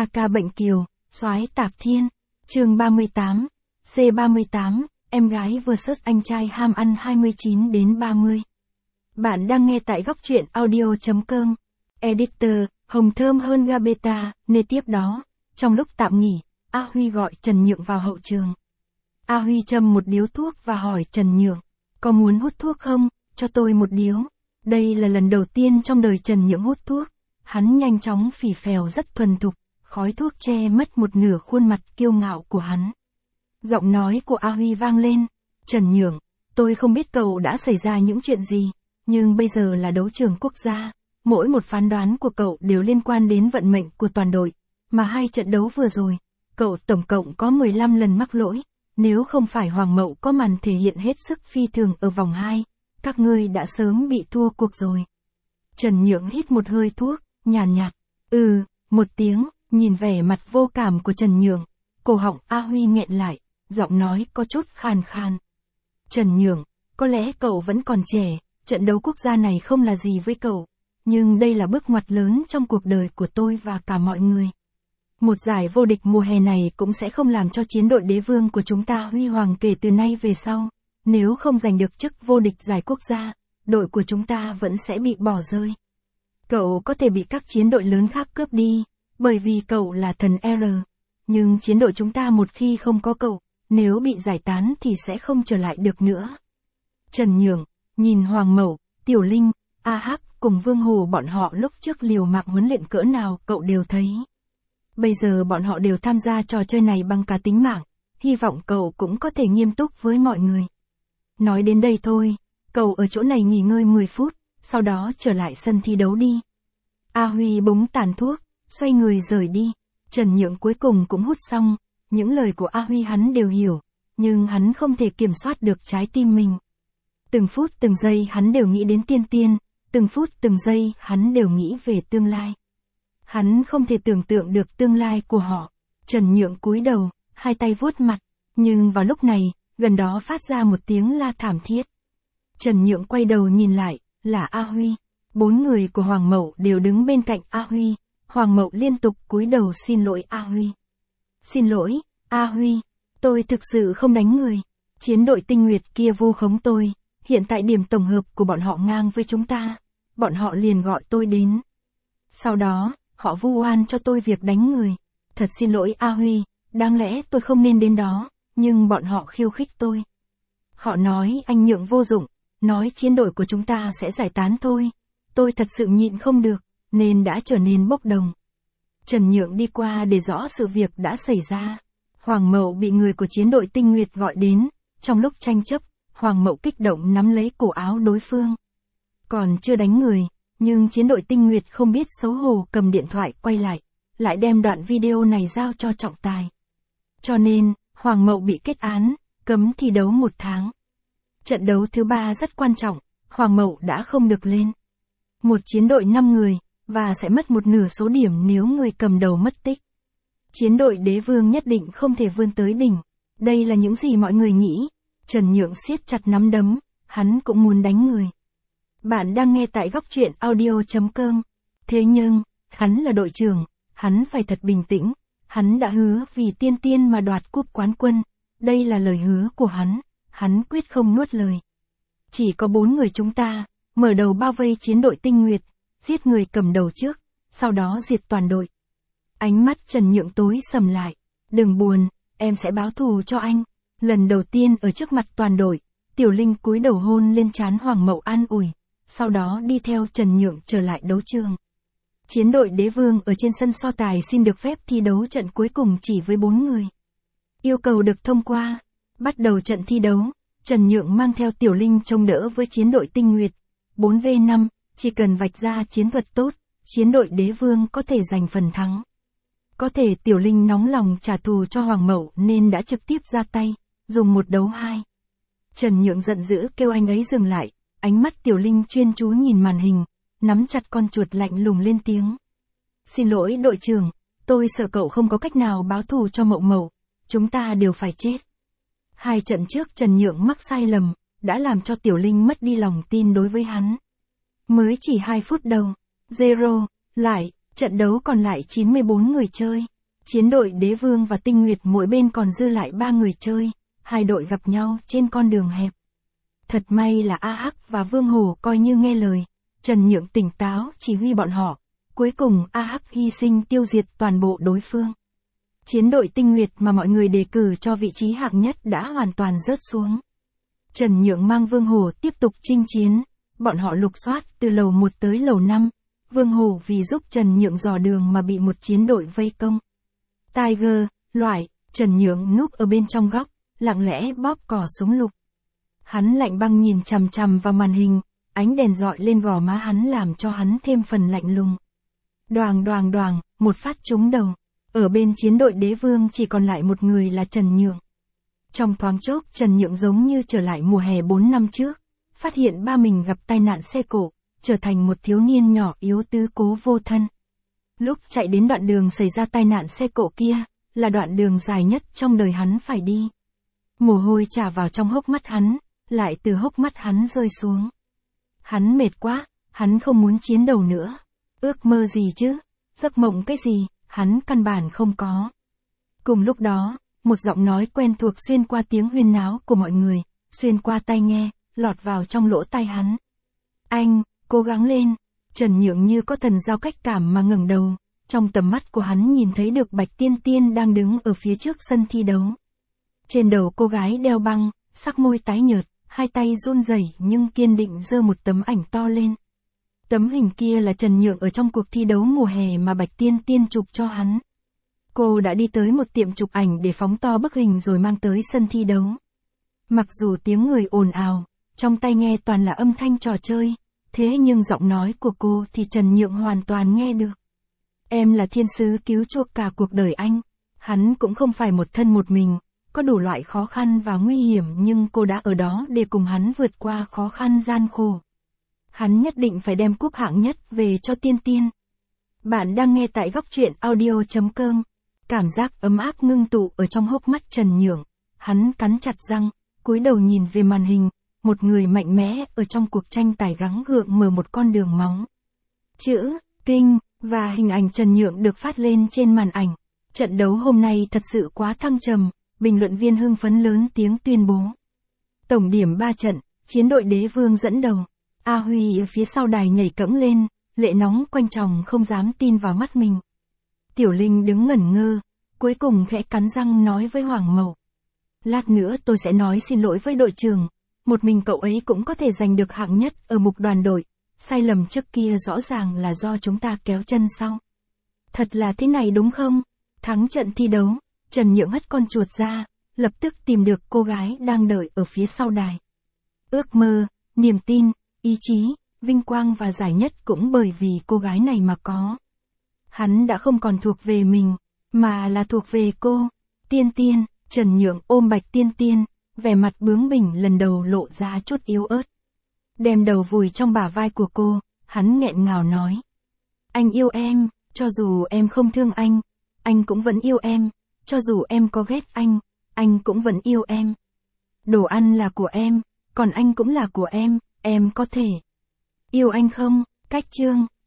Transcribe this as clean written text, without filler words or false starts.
Ca ca bệnh kiều, soái Tạp Thiên, chương 38, C38, em gái vs anh trai ham ăn 29 đến 30. Bạn đang nghe tại góc truyện audio.com. Editor, Hồng Thơm hơn Gabeta, nên tiếp đó, trong lúc tạm nghỉ, A Huy gọi Trần Nhượng vào hậu trường. A Huy châm một điếu thuốc và hỏi Trần Nhượng, có muốn hút thuốc không, cho tôi một điếu. Đây là lần đầu tiên trong đời Trần Nhượng hút thuốc, hắn nhanh chóng phì phèo rất thuần thục, khói thuốc che mất một nửa khuôn mặt kiêu ngạo của hắn. Giọng nói của A Huy vang lên, Trần Nhượng, tôi không biết cậu đã xảy ra những chuyện gì, nhưng bây giờ là đấu trường quốc gia, mỗi một phán đoán của cậu đều liên quan đến vận mệnh của toàn đội, mà hai trận đấu vừa rồi, cậu tổng cộng có 15 lần mắc lỗi, nếu không phải Hoàng Mậu có màn thể hiện hết sức phi thường ở vòng 2, các ngươi đã sớm bị thua cuộc rồi. Trần Nhượng hít một hơi thuốc, nhàn nhạt, một tiếng, nhìn vẻ mặt vô cảm của Trần Nhượng, cổ họng A Huy nghẹn lại, giọng nói có chút khàn khàn. Trần Nhượng, có lẽ cậu vẫn còn trẻ, trận đấu quốc gia này không là gì với cậu, nhưng đây là bước ngoặt lớn trong cuộc đời của tôi và cả mọi người. Một giải vô địch mùa hè này cũng sẽ không làm cho chiến đội đế vương của chúng ta huy hoàng kể từ nay về sau. Nếu không giành được chức vô địch giải quốc gia, đội của chúng ta vẫn sẽ bị bỏ rơi. Cậu có thể bị các chiến đội lớn khác cướp đi, bởi vì cậu là thần R. Nhưng chiến đội chúng ta một khi không có cậu, nếu bị giải tán thì sẽ không trở lại được nữa. Trần Nhượng, nhìn Hoàng Mậu, Tiểu Linh, A Hắc cùng Vương Hồ bọn họ lúc trước liều mạng huấn luyện cỡ nào cậu đều thấy. Bây giờ bọn họ đều tham gia trò chơi này bằng cả tính mạng, hy vọng cậu cũng có thể nghiêm túc với mọi người. Nói đến đây thôi, cậu ở chỗ này nghỉ ngơi 10 phút, sau đó trở lại sân thi đấu đi. A Huy búng tàn thuốc, xoay người rời đi. Trần Nhượng cuối cùng cũng hút xong, những lời của A Huy hắn đều hiểu, nhưng hắn không thể kiểm soát được trái tim mình. Từng phút từng giây hắn đều nghĩ đến Tiên Tiên, từng phút từng giây hắn đều nghĩ về tương lai. Hắn không thể tưởng tượng được tương lai của họ. Trần Nhượng cúi đầu, hai tay vuốt mặt, nhưng vào lúc này, gần đó phát ra một tiếng la thảm thiết. Trần Nhượng quay đầu nhìn lại, là A Huy. 4 người của Hoàng Mậu đều đứng bên cạnh A Huy. Hoàng Mậu liên tục cúi đầu xin lỗi A Huy. Xin lỗi, A Huy, tôi thực sự không đánh người. Chiến đội Tinh Nguyệt kia vu khống tôi, hiện tại điểm tổng hợp của bọn họ ngang với chúng ta. Bọn họ liền gọi tôi đến. Sau đó, họ vu oan cho tôi việc đánh người. Thật xin lỗi A Huy, đáng lẽ tôi không nên đến đó, nhưng bọn họ khiêu khích tôi. Họ nói anh Nhượng vô dụng, nói chiến đội của chúng ta sẽ giải tán thôi. Tôi thật sự nhịn không được, nên đã trở nên bốc đồng. Trần Nhượng đi qua để rõ sự việc đã xảy ra. Hoàng Mậu bị người của chiến đội Tinh Nguyệt gọi đến, trong lúc tranh chấp, Hoàng Mậu kích động nắm lấy cổ áo đối phương. Còn chưa đánh người, nhưng chiến đội Tinh Nguyệt không biết xấu hổ cầm điện thoại quay lại đem đoạn video này giao cho trọng tài. Cho nên, Hoàng Mậu bị kết án, cấm thi đấu 1 tháng. Trận đấu thứ 3 rất quan trọng, Hoàng Mậu đã không được lên. Một chiến đội 5 người, và sẽ mất một nửa số điểm nếu người cầm đầu mất tích. Chiến đội đế vương nhất định không thể vươn tới đỉnh. Đây là những gì mọi người nghĩ. Trần Nhượng siết chặt nắm đấm, hắn cũng muốn đánh người. Bạn đang nghe tại góc truyện audio.com. Thế nhưng, hắn là đội trưởng, hắn phải thật bình tĩnh. Hắn đã hứa vì Tiên Tiên mà đoạt cúp quán quân. Đây là lời hứa của hắn quyết không nuốt lời. Chỉ có 4 người chúng ta, mở đầu bao vây chiến đội Tinh Nguyệt, giết người cầm đầu trước, sau đó diệt toàn đội. Ánh mắt Trần Nhượng tối sầm lại. Đừng buồn, em sẽ báo thù cho anh. Lần đầu tiên ở trước mặt toàn đội, Tiểu Linh cúi đầu hôn lên trán Hoàng Mậu an ủi, sau đó đi theo Trần Nhượng trở lại đấu trường. Chiến đội đế vương ở trên sân so tài xin được phép thi đấu trận cuối cùng chỉ với 4 người. Yêu cầu được thông qua. Bắt đầu trận thi đấu, Trần Nhượng mang theo Tiểu Linh trông đỡ với chiến đội Tinh Nguyệt. 4v5, chỉ cần vạch ra chiến thuật tốt, chiến đội đế vương có thể giành phần thắng. Có thể Tiểu Linh nóng lòng trả thù cho Hoàng Mậu nên đã trực tiếp ra tay, dùng 1 đấu 2. Trần Nhượng giận dữ kêu anh ấy dừng lại, ánh mắt Tiểu Linh chuyên chú nhìn màn hình, nắm chặt con chuột lạnh lùng lên tiếng. Xin lỗi đội trưởng, tôi sợ cậu không có cách nào báo thù cho Mậu Mậu, chúng ta đều phải chết. 2 trận trước Trần Nhượng mắc sai lầm, đã làm cho Tiểu Linh mất đi lòng tin đối với hắn. Mới chỉ 2 phút đầu, 0, lại, Trận đấu còn lại 94 người chơi. Chiến đội Đế Vương và Tinh Nguyệt mỗi bên còn dư lại 3 người chơi, hai đội gặp nhau trên con đường hẹp. Thật may là A Hắc và Vương Hổ coi như nghe lời, Trần Nhượng tỉnh táo chỉ huy bọn họ, cuối cùng A Hắc hy sinh tiêu diệt toàn bộ đối phương. Chiến đội Tinh Nguyệt mà mọi người đề cử cho vị trí hạng nhất đã hoàn toàn rớt xuống. Trần Nhượng mang Vương Hổ tiếp tục chinh chiến, bọn họ lục soát từ lầu 1 tới lầu 5, Vương Hổ vì giúp Trần Nhượng dò đường mà bị một chiến đội vây công. Tiger, loại, Trần Nhượng núp ở bên trong góc, lặng lẽ bóp cò súng lục. Hắn lạnh băng nhìn chằm chằm vào màn hình, ánh đèn rọi lên gò má hắn làm cho hắn thêm phần lạnh lùng. Đoàng đoàng đoàng, một phát trúng đầu. Ở bên chiến đội Đế Vương chỉ còn lại một người là Trần Nhượng. Trong thoáng chốc Trần Nhượng giống như trở lại mùa hè 4 năm trước, phát hiện ba mình gặp tai nạn xe cộ, trở thành một thiếu niên nhỏ yếu tứ cố vô thân. Lúc chạy đến đoạn đường xảy ra tai nạn xe cộ kia, là đoạn đường dài nhất trong đời hắn phải đi. Mồ hôi trà vào trong hốc mắt hắn, lại từ hốc mắt hắn rơi xuống. Hắn mệt quá, hắn không muốn chiến đấu nữa. Ước mơ gì chứ? Giấc mộng cái gì? Hắn căn bản không có. Cùng lúc đó, một giọng nói quen thuộc xuyên qua tiếng huyên náo của mọi người, xuyên qua tai nghe, lọt vào trong lỗ tai hắn. Anh, cố gắng lên. Trần Nhượng như có thần giao cách cảm mà ngẩng đầu, trong tầm mắt của hắn nhìn thấy được Bạch Tiên Tiên đang đứng ở phía trước sân thi đấu. Trên đầu cô gái đeo băng, sắc môi tái nhợt, hai tay run rẩy nhưng kiên định giơ một tấm ảnh to lên. Tấm hình kia là Trần Nhượng ở trong cuộc thi đấu mùa hè mà Bạch Tiên Tiên chụp cho hắn. Cô đã đi tới một tiệm chụp ảnh để phóng to bức hình rồi mang tới sân thi đấu. Mặc dù tiếng người ồn ào, trong tai nghe toàn là âm thanh trò chơi, thế nhưng giọng nói của cô thì Trần Nhượng hoàn toàn nghe được. Em là thiên sứ cứu chuộc cả cuộc đời anh. Hắn cũng không phải một thân một mình, có đủ loại khó khăn và nguy hiểm nhưng cô đã ở đó để cùng hắn vượt qua khó khăn gian khổ. Hắn nhất định phải đem cúp hạng nhất về cho Tiên Tiên. Bạn đang nghe tại góc truyện audio.com. Cảm giác ấm áp ngưng tụ ở trong hốc mắt Trần Nhượng. Hắn cắn chặt răng, cúi đầu nhìn về màn hình, một người mạnh mẽ ở trong cuộc tranh tài gắng gượng mở một con đường máu. Chữ, kinh, và hình ảnh Trần Nhượng được phát lên trên màn ảnh. Trận đấu hôm nay thật sự quá thăng trầm, bình luận viên hưng phấn lớn tiếng tuyên bố. Tổng điểm 3 trận, chiến đội Đế Vương dẫn đầu. A Huy ở phía sau đài nhảy cẫng lên, lệ nóng quanh tròng không dám tin vào mắt mình. Tiểu Linh đứng ngẩn ngơ, cuối cùng khẽ cắn răng nói với Hoàng Mậu. Lát nữa tôi sẽ nói xin lỗi với đội trưởng, một mình cậu ấy cũng có thể giành được hạng nhất ở mục đoàn đội, sai lầm trước kia rõ ràng là do chúng ta kéo chân sau. Thật là thế này đúng không? Thắng trận thi đấu, Trần Nhượng hất con chuột ra, lập tức tìm được cô gái đang đợi ở phía sau đài. Ước mơ, niềm tin, ý chí, vinh quang và giải nhất cũng bởi vì cô gái này mà có. Hắn đã không còn thuộc về mình, mà là thuộc về cô. Tiên Tiên, Trần Nhượng ôm Bạch Tiên Tiên, vẻ mặt bướng bỉnh lần đầu lộ ra chút yếu ớt. Đem đầu vùi trong bả vai của cô, hắn nghẹn ngào nói. Anh yêu em, cho dù em không thương anh cũng vẫn yêu em, cho dù em có ghét anh cũng vẫn yêu em. Đồ ăn là của em, còn anh cũng là của em có thể yêu anh không? Cách chương